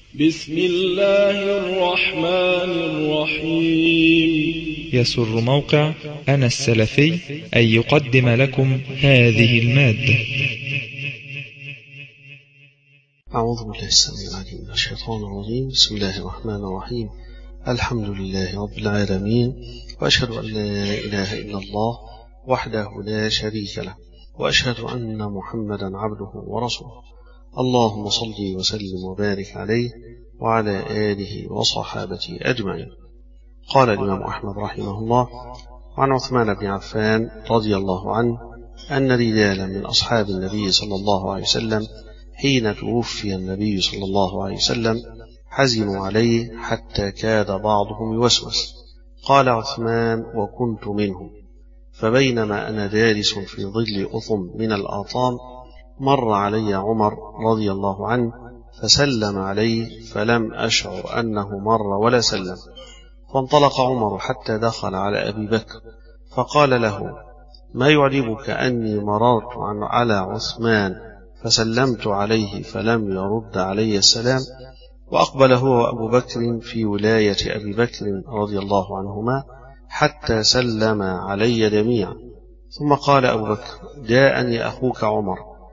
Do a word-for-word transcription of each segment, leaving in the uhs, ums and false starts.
بسم الله الرحمن الرحيم. يسر موقع أنا السلفي أن يقدم لكم هذه المادة. أعوذ بالله السميع العليم من الشيطان الرجيم. بسم الله الرحمن الرحيم. الحمد لله رب العالمين، وأشهد أن لا إله إلا الله وحده لا شريك له، وأشهد أن محمدا عبده ورسوله. اللهم صل وسلم وبارك عليه وعلى آله وصحابته أجمعين. قال الإمام أحمد رحمه الله: وعن عثمان بن عفان رضي الله عنه أن رجالا من أصحاب النبي صلى الله عليه وسلم حين توفي النبي صلى الله عليه وسلم حزنوا عليه حتى كاد بعضهم يوسوس. قال عثمان: وكنت منهم، فبينما أنا جالس في ظل أطم من الآطام مر علي عمر رضي الله عنه فسلم عليه، فلم أشعر أنه مر ولا سلم. فانطلق عمر حتى دخل على أبي بكر فقال له: ما يعجبك أني مررت على عثمان فسلمت عليه فلم يرد علي السلام؟ وأقبل هو وأبو بكر في ولاية أبي بكر رضي الله عنهما حتى سلم علي جميعا. ثم قال أبو بكر: جاءني أخوك عمر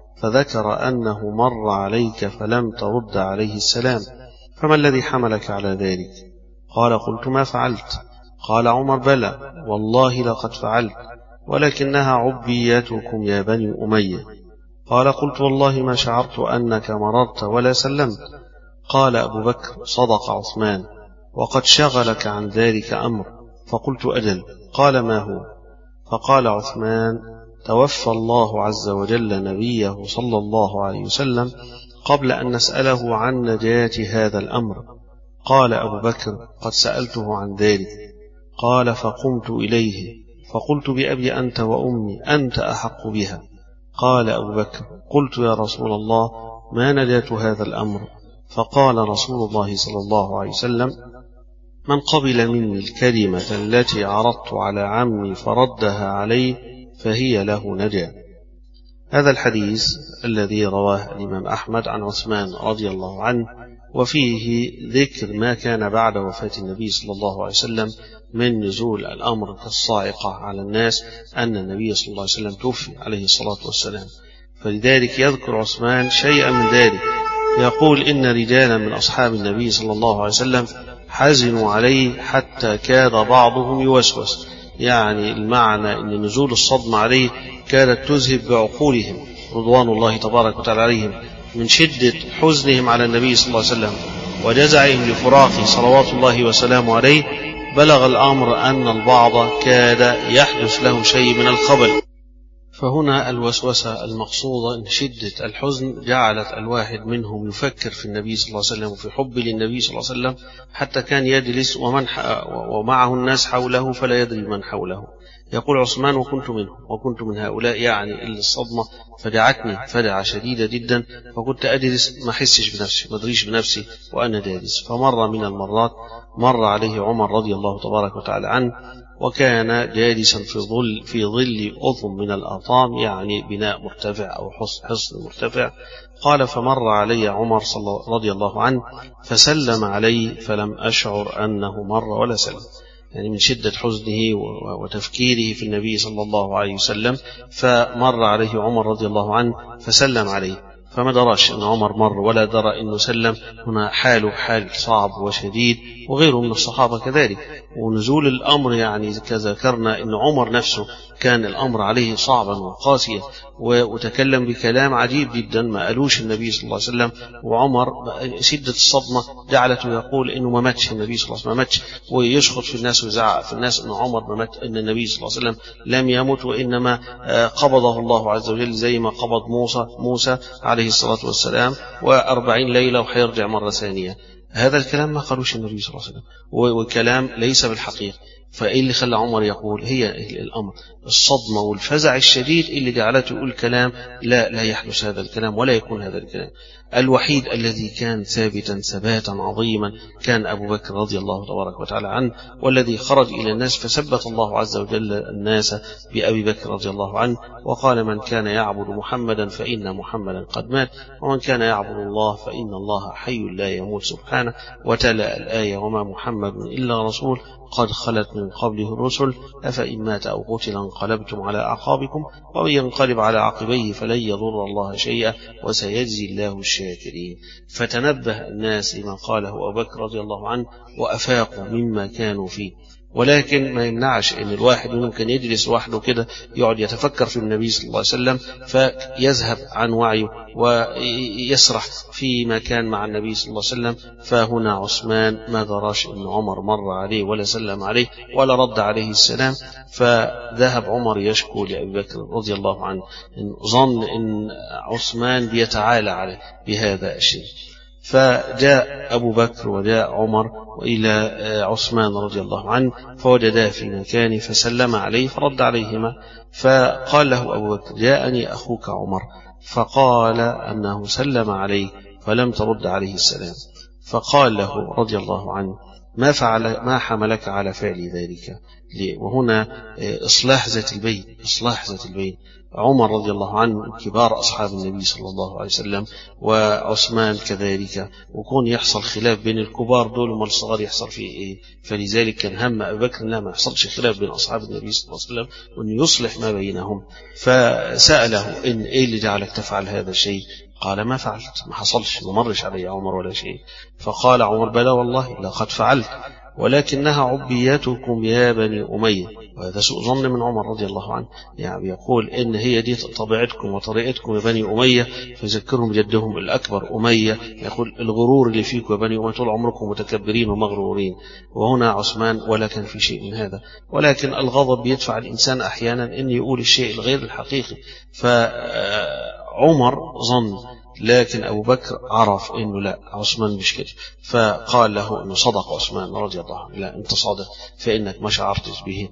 فذكر أنه مر عليك فلم ترد عليه السلام، فما الذي حملك على ذلك؟ قال: قلت: ما فعلت؟ قال عمر: بلى والله لقد فعلت، ولكنها عبيتكم يا بني أمية. قال: قلت: والله ما شعرت أنك مررت ولا سلمت. قال أبو بكر: صدق عثمان، وقد شغلك عن ذلك أمر. فقلت: أجل. قال: ما هو؟ فقال عثمان: توفى الله عز وجل نبيه صلى الله عليه وسلم قبل أن نسأله عن نجاة هذا الأمر. قال أبو بكر: قد سألته عن ذلك. قال: فقمت إليه فقلت: بأبي أنت وأمي أنت أحق بها. قال أبو بكر: قلت: يا رسول الله، ما نجاة هذا الأمر؟ فقال رسول الله صلى الله عليه وسلم: من قبل مني الكلمة التي عرضت على عمي فردها عليه فهي له نجاة. هذا الحديث الذي رواه الإمام أحمد عن عثمان رضي الله عنه، وفيه ذكر ما كان بعد وفاة النبي صلى الله عليه وسلم من نزول الأمر كالصاعقة على الناس أن النبي صلى الله عليه وسلم توفي عليه الصلاة والسلام. فلذلك يذكر عثمان شيئا من ذلك، يقول: إن رجالا من أصحاب النبي صلى الله عليه وسلم حزنوا عليه حتى كاد بعضهم يوسوس، يعني المعنى أن نزول الصدمة عليه كانت تذهب بعقولهم رضوان الله تبارك وتعالى عليهم من شدة حزنهم على النبي صلى الله عليه وسلم وجزعهم لفراقه صلوات الله وسلامه عليه. بلغ الأمر أن البعض كاد يحدث له شيء من الخبل. فهنا الوسوسة المقصودة أن شدة الحزن جعلت الواحد منهم يفكر في النبي صلى الله عليه وسلم وفي حب للنبي صلى الله عليه وسلم، حتى كان يجلس ومن ومعه الناس حوله فلا يدري من حوله. يقول عثمان: وكنت منهم، وكنت من هؤلاء، يعني إلا الصدمة فدعتني فدعة شديدة جدا، فكنت أجلس ما أحسش بنفسي، ما أدريش بنفسي وأنا جالس. فمر من المرات مر عليه عمر رضي الله تبارك وتعالى عنه، وكان جالسا في ظل في ظل أطم من الآطام، يعني بناء مرتفع أو حصن مرتفع. قال: فمر علي عمر رضي الله عنه فسلم علي فلم أشعر أنه مر ولا سلم، يعني من شدة حزنه وتفكيره في النبي صلى الله عليه وسلم. فمر عليه عمر رضي الله عنه فسلم عليه، فما دراش أن عمر مر ولا درى أنه سلم. هنا حاله حال صعب وشديد، وغيره من الصحابة كذلك. ونزول الأمر يعني كذكرنا أن عمر نفسه كان الأمر عليه صعبا وقاسيا، وتكلم بكلام عجيب جدا ما قالوش النبي صلى الله عليه وسلم. وعمر شدة الصدمة جعلته يقول إنه ما ماتش النبي صلى الله عليه وسلم، ما ماتش، ويشخط في الناس ويزعق في الناس أن عمر ما مات، أن النبي صلى الله عليه وسلم لم يمت، وإنما قبضه الله عز وجل زي ما قبض موسى موسى عليه الصلاة والسلام، وأربعين ليلة وحيرجع مرة ثانية. هذا الكلام ما قالوش النبي صلى الله عليه وسلم، وكلام ليس بالحقيقة. فإيه اللي خلى عمر يقول؟ هي الأمر الصدمة والفزع الشديد اللي جعلته يقول كلام لا لا يحدث هذا الكلام ولا يكون هذا الكلام. الوحيد الذي كان ثابتا ثباتا عظيما كان أبو بكر رضي الله تبارك وتعالى عنه، والذي خرج إلى الناس فثبت الله عز وجل الناس بأبي بكر رضي الله عنه، وقال من كان يعبد محمدا فإن محمدا قد مات، ومن كان يعبد الله فإن الله حي لا يموت سبحانه، وتلا الآية وما محمد إلا رسول قد خلت من قبله الرسل أفإن مات أو قتل انقلبتم على أعقابكم ومن ينقلب على عقبيه فلن يضر الله شيئا وسيجزي الله الشاكرين. فتنبه الناس لما قاله أبو بكر رضي الله عنه وأفاقوا مما كانوا فيه. ولكن ما يمنعش ان الواحد ممكن يجلس وحده كده يقعد يتفكر في النبي صلى الله عليه وسلم فيذهب عن وعيه ويسرح في مكان مع النبي صلى الله عليه وسلم. فهنا عثمان ما دراش ان عمر مر عليه ولا سلم عليه ولا رد عليه السلام، فذهب عمر يشكو لأبي بكر رضي الله عنه، إن ظن ان عثمان بيتعالى عليه بهذا الشيء. فجاء أبو بكر وجاء عمر وإلى عثمان رضي الله عنه فوجدا في مكانه فسلم عليه فرد عليهما. فقال له أبو بكر جاءني أخوك عمر فقال أنه سلم عليه فلم ترد عليه السلام. فقال له رضي الله عنه ما فعل ما حملك على فعل ذلك؟ وهنا إصلاح ذات البين، إصلاح ذات البين. عمر رضي الله عنه كبار أصحاب النبي صلى الله عليه وسلم وعثمان كذلك، وكون يحصل خلاف بين الكبار دول وما الصغار يحصل فيه إيه؟ فلذلك كان هم أبي بكر لا ما يحصلش خلاف بين أصحاب النبي صلى الله عليه وسلم وأن يصلح ما بينهم. فسأله إن إيه اللي جعلك تفعل هذا الشيء؟ قال ما فعلت، ما حصلش، ما مرش علي عمر ولا شيء. فقال عمر بلى والله لقد فعلت ولكنها عبيتكم يا بني أمية. وهذا سوء ظن من عمر رضي الله عنه، يعني يقول إن هي دي طبيعتكم وطريقتكم يا بني أمية، فيذكرهم جدهم الأكبر أمية، يقول الغرور اللي فيكم يا بني أمية طول عمركم متكبرين ومغرورين. وهنا عثمان ولا كان في شيء من هذا، ولكن الغضب بيدفع الإنسان أحيانا أن يقول الشيء الغير الحقيقي. فعمر ظن، لكن أبو بكر عرف إنه لا عثمان مش كده، فقال له إنه صدق عثمان رضي الله عنه، لا أنت صادق فإنك ما شعرتش به.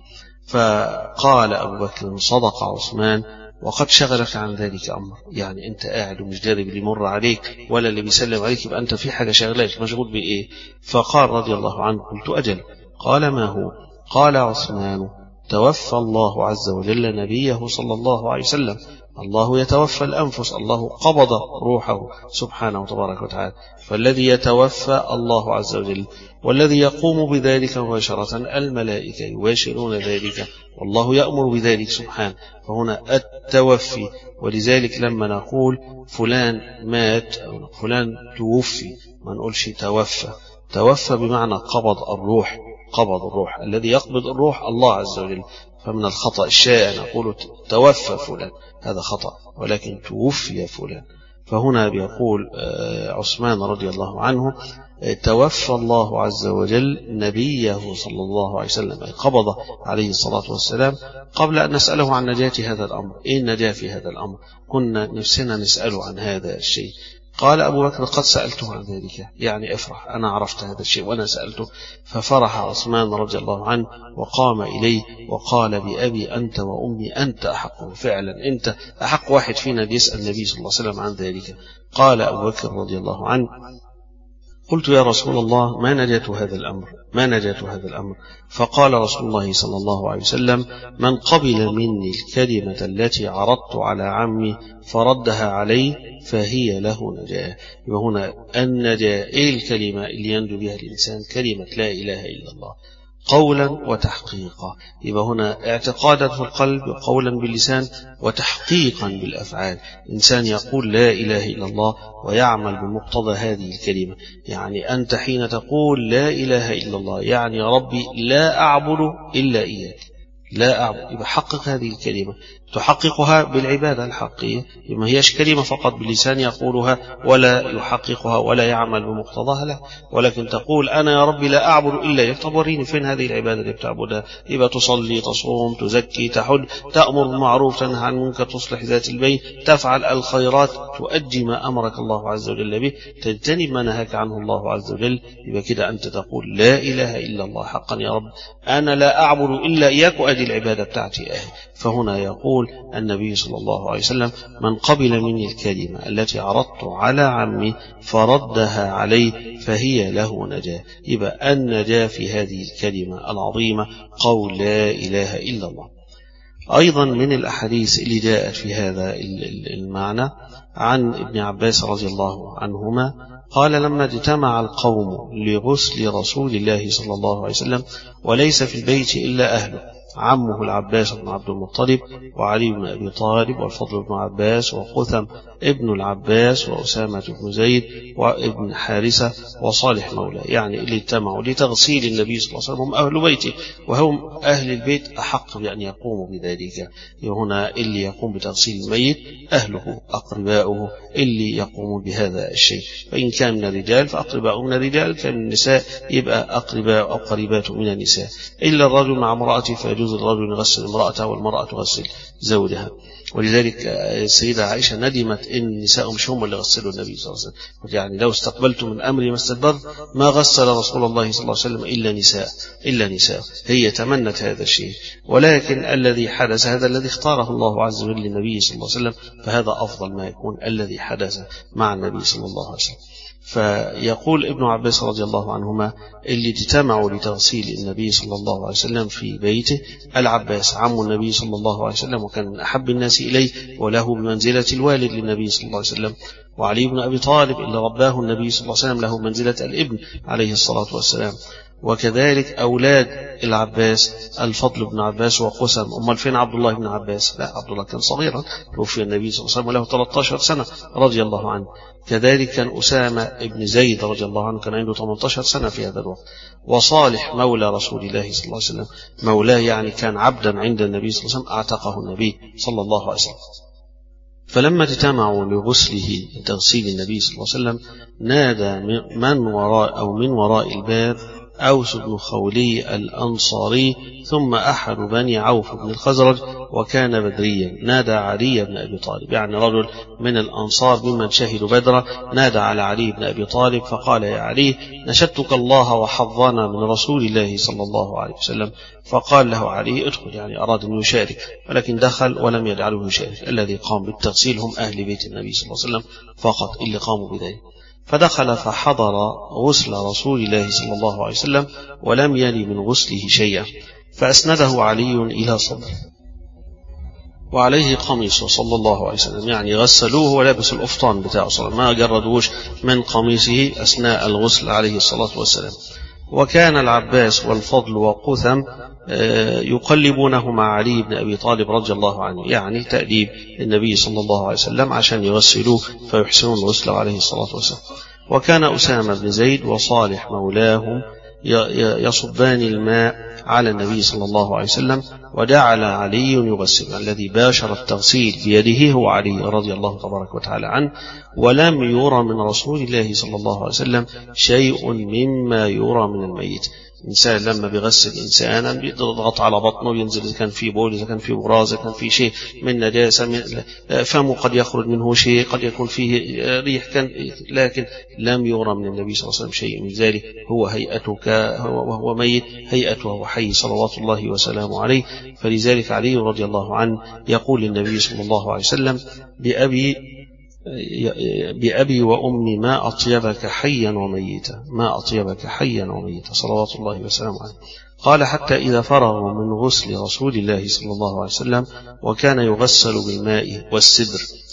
فقال أبو بكر صدق عثمان وقد شغلك عن ذلك أمر، يعني أنت قاعد ومش داري اللي يمر عليك ولا اللي بيسلم عليك، يبقى أنت في حاجة شغلك مشغول بإيه؟ فقال رضي الله عنه قلت أجل. قال ما هو؟ قال عثمان توفى الله عز وجل نبيه صلى الله عليه وسلم، الله يتوفى الأنفس، الله قبض روحه سبحانه وتبارك وتعالى، فالذي يتوفى الله عز وجل، والذي يقوم بذلك مباشرة الملائكة يباشرون ذلك، والله يأمر بذلك سبحانه. فهنا التوفي. ولذلك لما نقول فلان مات أو فلان توفي ما نقولش توفى، توفى بمعنى قبض الروح، قبض الروح. الذي يقبض الروح الله عز وجل. فمن الخطأ الشائع نقول توفى فلان، هذا خطأ، ولكن توفي فلان. فهنا بيقول عثمان رضي الله عنه توفى الله عز وجل نبيه صلى الله عليه وسلم، أي قبض عليه الصلاة والسلام، قبل أن نسأله عن نجاة هذا الأمر. إيه النجاة في هذا الأمر؟ كنا نفسنا نسأله عن هذا الشيء. قال أبو بكر قد سألته عن ذلك، يعني افرح أنا عرفت هذا الشيء وأنا سألته. ففرح عثمان رضي الله عنه وقام إليه وقال بأبي أنت وأمي أنت أحق، فعلا أنت أحق واحد فينا بيسأل النبي صلى الله عليه وسلم عن ذلك. قال أبو بكر رضي الله عنه قلت يا رسول الله ما نجاة هذا الأمر؟ ما نجاة هذا الأمر؟ فقال رسول الله صلى الله عليه وسلم من قبل مني الكلمة التي عرضت على عمي فردها عليه فهي له نجاة. وهنا النجاة إيه الكلمة اللي ينجو بها الإنسان؟ كلمة لا إله إلا الله قولا وتحقيقا. يبقى هنا اعتقادا في القلب وقولا باللسان وتحقيقا بالأفعال. إنسان يقول لا إله إلا الله ويعمل بمقتضى هذه الكلمة. يعني أنت حين تقول لا إله إلا الله يعني يا ربي لا أعبد إلا إياك، لا أعبد، يبقى حقق هذه الكلمة. تحققها بالعبادة الحقيقية، ما هيش كلمة فقط باللسان يقولها ولا يحققها ولا يعمل بمقتضاها، لا، ولكن تقول أنا يا ربي لا أعبد إلا إياك. طب وريني فين هذه العبادة اللي بتعبدها؟ يبقى تصلي، تصوم، تزكي، تحج، تأمر بالمعروف، تنهى عن المنكر، تصلح ذات البين، تفعل الخيرات، تؤدي ما أمرك الله عز وجل به، تجتنب ما نهاك عنه الله عز وجل. يبقى كده أنت تقول لا إله إلا الله حقا يا رب، أنا لا أعبد إلا إياك وأدي العبادة بتاعتي أهي. فهنا يقول النبي صلى الله عليه وسلم من قبل مني الكلمة التي عرضت على عمي فردها عليه فهي له نجاة. يبقى النجاة في هذه الكلمة العظيمة قول لا إله إلا الله. أيضا من الأحاديث اللي جاءت في هذا المعنى عن ابن عباس رضي الله عنهما قال لما اجتمع القوم لغسل رسول الله صلى الله عليه وسلم وليس في البيت إلا أهله، عمه العباس بن عبد المطلب وعلي بن أبي طالب والفضل بن عباس وقثم ابن العباس وأسامة بن زيد وابن حارثة وصالح مولى، يعني اللي اجتمعوا لتغسيل النبي صلى الله عليه وسلم هم أهل بيته، وهم أهل البيت أحق بأن يقوموا بذلك. هنا اللي يقوم بتغسيل الميت أهله أقرباؤه اللي يقومون بهذا الشيء، فإن كان من الرجال فأقرباؤه من الرجال، كان من النساء يبقى أقرباء أو قريباته من النساء، إلا الرجل مع امرأته فيجوز الرجل يغسل امرأته والمرأة تغسل زوجها. ولذلك السيدة عائشة ندمت إن النساء مش هم اللي غسلوا النبي صلى الله عليه وسلم، يعني لو استقبلت من أمري ما استدبرت ما غسل رسول الله صلى الله عليه وسلم إلا نساء إلا نساء هي تمنت هذا الشيء، ولكن الذي حدث هذا الذي اختاره الله عز وجل للنبي صلى الله عليه وسلم، فهذا أفضل ما يكون الذي حدث مع النبي صلى الله عليه وسلم. فيقول ابن عباس رضي الله عنهما اللي اجتمعوا لتغسيل النبي صلى الله عليه وسلم في بيته العباس عم النبي صلى الله عليه وسلم وكان من أحب الناس إليه وله بمنزلة الوالد للنبي صلى الله عليه وسلم، وعلي بن أبي طالب اللي رباه النبي صلى الله عليه وسلم له منزلة الابن عليه الصلاة والسلام، وكذلك أولاد العباس الفضل بن عباس وقسم. أمال فين عبد الله بن عباس؟ لا، عبد الله كان صغيرا توفي النبي صلى الله عليه وسلم وله ثلاثة عشر سنة رضي الله عنه. كذلك كان أسامة بن زيد رضي الله عنه كان عنده ثمانية عشر سنة في هذا الوقت. وصالح مولى رسول الله صلى الله عليه وسلم، مولاه يعني كان عبدا عند النبي صلى الله عليه وسلم أعتقه النبي صلى الله عليه وسلم. فلما اجتمعوا لغسله تغسيل النبي صلى الله عليه وسلم نادى من وراء أو من وراء الباب أوس بن خولي الأنصاري ثم أحد بني عوف بن الخزرج وكان بدريا، نادى علي بن أبي طالب، يعني رجل من الأنصار ممن شهدوا بدرا، نادى على علي بن أبي طالب فقال يا علي نشدتك الله وحظنا من رسول الله صلى الله عليه وسلم. فقال له علي ادخل، يعني أراد أن يشارك، ولكن دخل ولم يجعله يشارك. الذي قام بالتغسيل هم أهل بيت النبي صلى الله عليه وسلم فقط اللي قاموا بذلك. فدخل فحضر غسل رسول الله صلى الله عليه وسلم ولم يلي من غسله شيئا، فأسنده علي إلى صدره وعليه قميصه صلى الله عليه وسلم، يعني غسلوه ولابس الأفطان بتاعه صلى الله عليه وسلم، ما جردوش من قميصه أثناء الغسل عليه الصلاة والسلام. وكان العباس والفضل وقثم يقلبونه مع علي بن أبي طالب رضي الله عنه، يعني تأديب النبي صلى الله عليه وسلم عشان يغسلوه فيحسنون الغسل عليه الصلاة والسلام. وكان أسامة بن زيد وصالح مولاهم يصبان الماء على النبي صلى الله عليه وسلم، وجعل علي يغسل. الذي باشر التغسيل بيده هو علي رضي الله تبارك وتعالى عنه، ولم يرى من رسول الله صلى الله عليه وسلم شيء مما يرى من الميت. إنسان لما بيغسل إنسانا بيضغط على بطنه وينزل، إذا كان في بول، إذا كان في براز، إذا كان في شيء من نجاسة، من فمه قد يخرج منه شيء، قد يكون فيه ريح، كان لكن لم يرى من النبي صلى الله عليه وسلم شيء من ذلك. هو هيئتك وهو ميت، هيئته وهو حي صلوات الله وسلامه عليه. فلذلك علي رضي الله عنه يقول للنبي صلى الله عليه وسلم بأبي بأبي وأمي ما أطيبك حيا وميتا، ما أطيبك حيا وميتا صلوات الله وسلامه عليه. قال حتى إذا فرغوا من غسل رسول الله صلى الله عليه وسلم وكان يغسل بالماء والسدر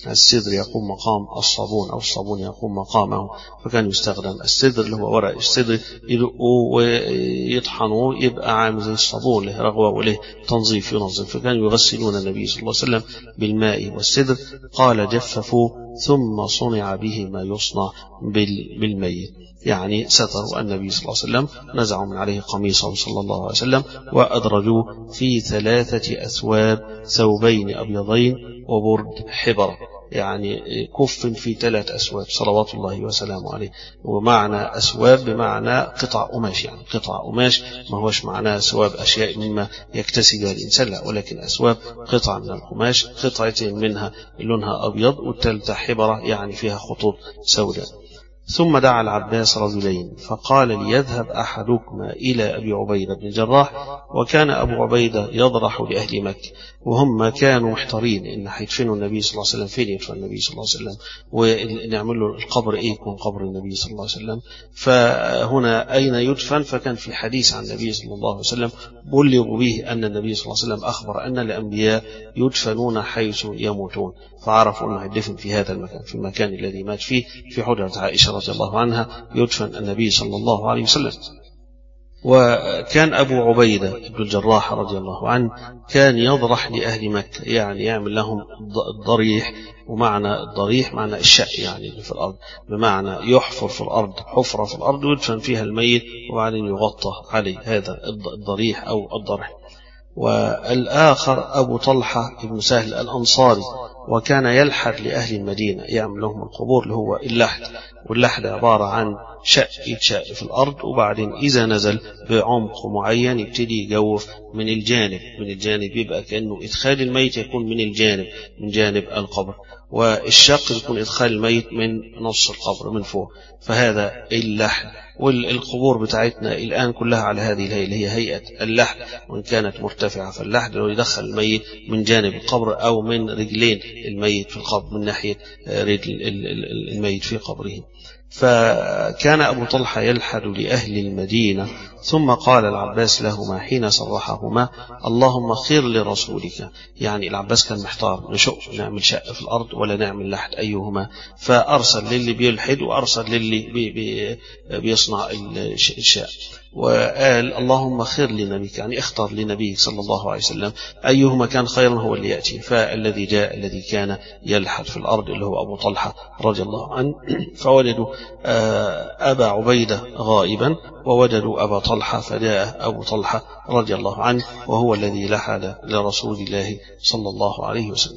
السدر يقوم مقام الصابون أو الصابون يقوم مقامه، فكان يستخدم السدر اللي هو ورق السدر يدقوه ويطحنوه يبقى عامل زي الصابون له رغوة وله تنظيف ينظف، فكانوا يغسلون النبي صلى الله عليه وسلم بالماء والسدر. قال جففوا ثم صنع به ما يصنع بالميت، يعني ستروا النبي صلى الله عليه وسلم، نزعوا من عليه قميصه صلى الله عليه وسلم وأدرجوه في ثلاثة أثواب، ثوبين أبيضين وبرد حبرة، يعني كف في ثلاث أسواب صلوات الله وسلامه عليه. ومعنى أسواب بمعنى قطع قماش، يعني قطع قماش، ما هوش معناه أسواب أشياء مما يكتسبها الإنسان، لا، ولكن أسواب قطع من القماش، قطعتين منها لونها أبيض والثالثة حبرة يعني فيها خطوط سوداء. ثم دعا العباس رجلين فقال ليذهب أحدكما إلى أبي عبيدة بن الجراح، وكان أبو عبيدة يضرح لأهل مكة، وهم كانوا محتارين إن هيدفنوا النبي صلى الله عليه وسلم فين، يدفن النبي صلى الله عليه وسلم ونعمل له القبر إيه يكون قبر النبي صلى الله عليه وسلم، فهنا أين يدفن؟ فكان في حديث عن النبي صلى الله عليه وسلم بلغوا به أن النبي صلى الله عليه وسلم أخبر أن الأنبياء يدفنون حيث يموتون، فعرفوا أنه يدفن في هذا المكان، في المكان الذي مات فيه، في حجرة عائشة رضي الله عنها يدفن النبي صلى الله عليه وسلم. وكان أبو عبيدة بن الجراح رضي الله عنه كان يضرح لأهل مكة، يعني يعمل لهم الضريح، ومعنى الضريح معنى الشق يعني في الأرض، بمعنى يحفر في الأرض حفرة في الأرض ويدفن فيها الميت وبعدين يغطى عليه، هذا الضريح أو الضرح. والآخر أبو طلحة بن سهل الأنصاري، وكان يلحد لأهل المدينة، يعمل لهم القبور اللي هو اللحد، واللحد عبارة عن شق يتشق في الأرض، وبعدين إذا نزل بعمق معين يبتدي يجوف من الجانب، من الجانب يبقى كأنه إدخال الميت يكون من الجانب، من جانب القبر، والشق يكون إدخال الميت من نص القبر من فوق، فهذا اللحد. والقبور بتاعتنا الآن كلها على هذه الهيئة اللي هي هيئة اللحد، وإن كانت مرتفعة، فاللحد لو يدخل الميت من جانب القبر أو من رجلين الميت في القبر، من ناحية رجل الميت في قبره. فكان أبو طلحة يلحد لأهل المدينة، ثم قال العباس لهما حين صرحهما اللهم خير لرسولك، يعني العباس كان محتار نشق نعمل شق في الأرض ولا نعمل لحد أيهما، فأرسل للي بيلحد وأرسل للي بي بي بيصنع الشق، وقال اللهم خير لنبيك، يعني اختار لنبيك صلى الله عليه وسلم أيهما كان خيرا هو اللي يأتي. فالذي جاء الذي كان يلحد في الأرض اللي هو أبو طلحة رضي الله عنه، فوجدوا أبا عبيدة غائبا ووجدوا أبا طلحة، فجاء أبو طلحة رضي الله عنه وهو الذي لحد لرسول الله صلى الله عليه وسلم.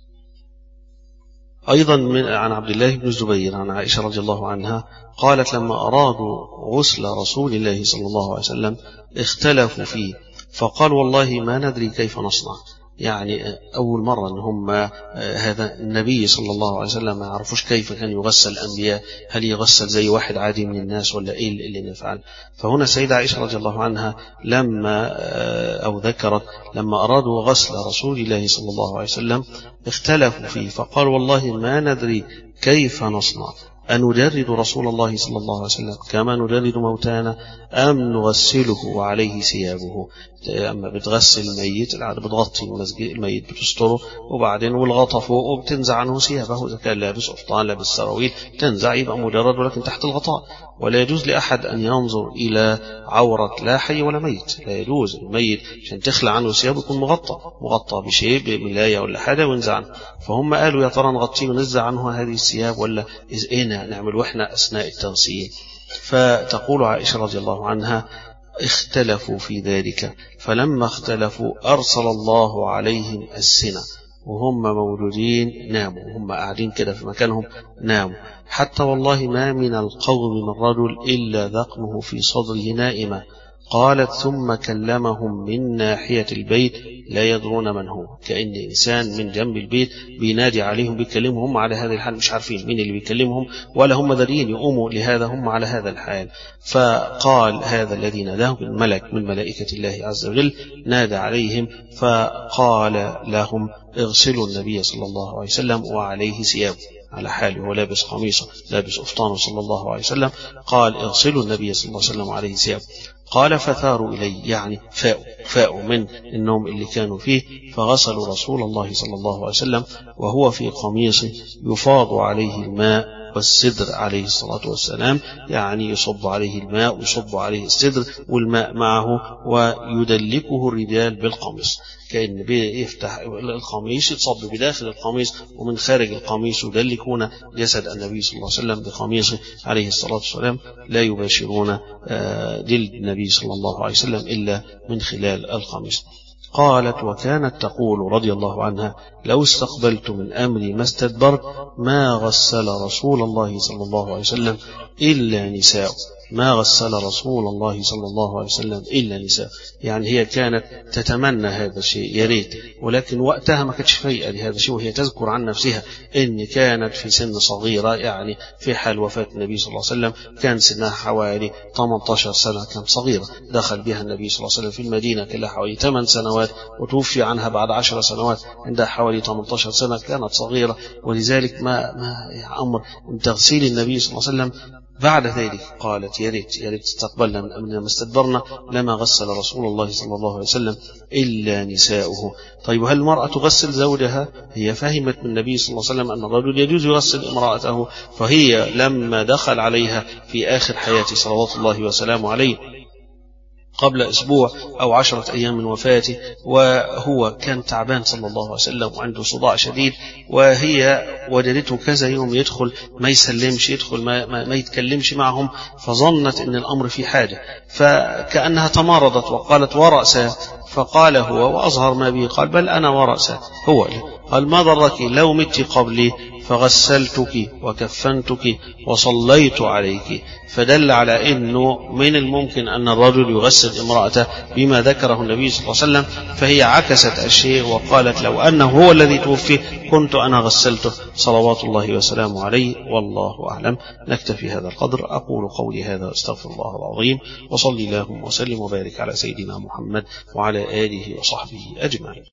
أيضا من عن عبد الله بن الزبير عن عائشة رضي الله عنها قالت لما أرادوا غسل رسول الله صلى الله عليه وسلم اختلفوا فيه، فقال والله ما ندري كيف نصنع، يعني أول مرة أن هم هذا النبي صلى الله عليه وسلم ما يعرفوش كيف كان يغسل الأنبياء، هل يغسل زي واحد عادي من الناس ولا إيه اللي نفعل. فهنا سيدة عائشة رضي الله عنها لما أو ذكرت لما أرادوا غسل رسول الله صلى الله عليه وسلم اختلفوا فيه، فقال والله ما ندري كيف نصنع، أن نجرد رسول الله صلى الله عليه وسلم كما نجرد موتانا أم نغسله وعليه ثيابه. أما بتغسل الميت العادة بتغطي الميت بتستره، وبعدين والغطا فوق وبتنزع عنه ثيابه، إذا كان لابس قفطان لابس سراويل تنزع يبقى مجرد ولكن تحت الغطاء. ولا يجوز لأحد أن ينظر إلى عورة لا حي ولا ميت، لا يجوز. الميت عشان تخلع عنه ثيابه يكون مغطى مغطى بشيء بملاية ولا حاجة وينزع عنه. فهم قالوا يا ترى نغطيه وننزع عنه هذه الثياب ولا إذا نعمل وإحنا أثناء التغسيل. فتقول عائشة رضي الله عنها اختلفوا في ذلك، فلما اختلفوا أرسل الله عليهم السنة وهم موجودين ناموا، هم قاعدين كده في مكانهم ناموا، حتى والله ما من القوم من رجل إلا ذقنه في صدره نائمة. قالت ثم كلمهم من ناحية البيت لا يدرون من هو، كأن إنسان من جنب البيت بينادي عليهم بيكلمهم، هم على هذا الحال مش عارفين مين اللي بيكلمهم ولا هم دارين يقوموا لهذا، هم على هذا الحال. فقال هذا الذي ناداهم الملك من ملائكة الله عز وجل نادى عليهم، فقال لهم اغسلوا النبي صلى الله عليه وسلم وعليه ثيابه، على حاله ولابس قميصه لابس أفطانه صلى الله عليه وسلم، قال اغسلوا النبي صلى الله عليه وسلم عليه ثياب. قال فثاروا إلي، يعني فاءوا فاءوا من النوم اللي كانوا فيه، فغسلوا رسول الله صلى الله عليه وسلم وهو في قميصه يفاض عليه الماء والسدر عليه الصلاة والسلام، يعني يصب عليه الماء ويصب عليه السدر والماء معه، ويدلكه الرجال بالقميص، كأن بيفتح القميص يتصب بداخل القميص ومن خارج القميص، يدلكون جسد النبي صلى الله عليه وسلم بقميصه عليه الصلاة والسلام، لا يباشرون جلد النبي صلى الله عليه وسلم إلا من خلال القميص. قالت وكانت تقول رضي الله عنها لو استقبلت من أمري ما استدبرت ما غسل رسول الله صلى الله عليه وسلم إلا نساء، ما غسل رسول الله صلى الله عليه وسلم إلا نساء. يعني هي كانت تتمنى هذا الشيء يا ريت، ولكن وقتها ما كانتش فايقة لهذا الشيء، وهي تذكر عن نفسها إن كانت في سن صغيرة، يعني في حال وفاة النبي صلى الله عليه وسلم كان سنها حوالي ثمانية عشر سنة، كانت صغيرة. دخل بها النبي صلى الله عليه وسلم في المدينة كان لها حوالي ثمان سنوات، وتوفي عنها بعد عشر سنوات عندها حوالي ثمانية عشر سنة، كانت صغيرة. ولذلك ما ما أمر تغسيل النبي صلى الله عليه وسلم. بعد ذلك قالت يا ريت يا ريت استقبلنا من أمرنا ما استدبرنا لما غسل رسول الله صلى الله عليه وسلم إلا نساؤه. طيب هل المرأة تغسل زوجها؟ هي فهمت من النبي صلى الله عليه وسلم أن الرجل يجوز يغسل امرأته، فهي لما دخل عليها في آخر حياته صلوات الله وسلامه عليه قبل أسبوع أو عشرة أيام من وفاته، وهو كان تعبان صلى الله عليه وسلم وعنده صداع شديد، وهي وجدته كذا يوم يدخل ما يسلمش، يدخل ما, ما, ما يتكلمش معهم، فظنت أن الأمر في حاجة، فكأنها تمارضت وقالت ورأسه، فقال هو وأظهر ما به قال بل أنا ورأسه هو. قال ما ضرك لو مت قبلي فغسلتك وكفنتك وصليت عليك. فدل على أنه من الممكن أن الرجل يغسل امرأته بما ذكره النبي صلى الله عليه وسلم، فهي عكست الشيء وقالت لو أنه هو الذي توفي كنت أنا غسلته صلوات الله وسلامه عليه، والله أعلم. نكتفي هذا القدر. أقول قولي هذا واستغفر الله العظيم، وصلي اللهم وسلم وبارك على سيدنا محمد وعلى آله وصحبه أجمعين.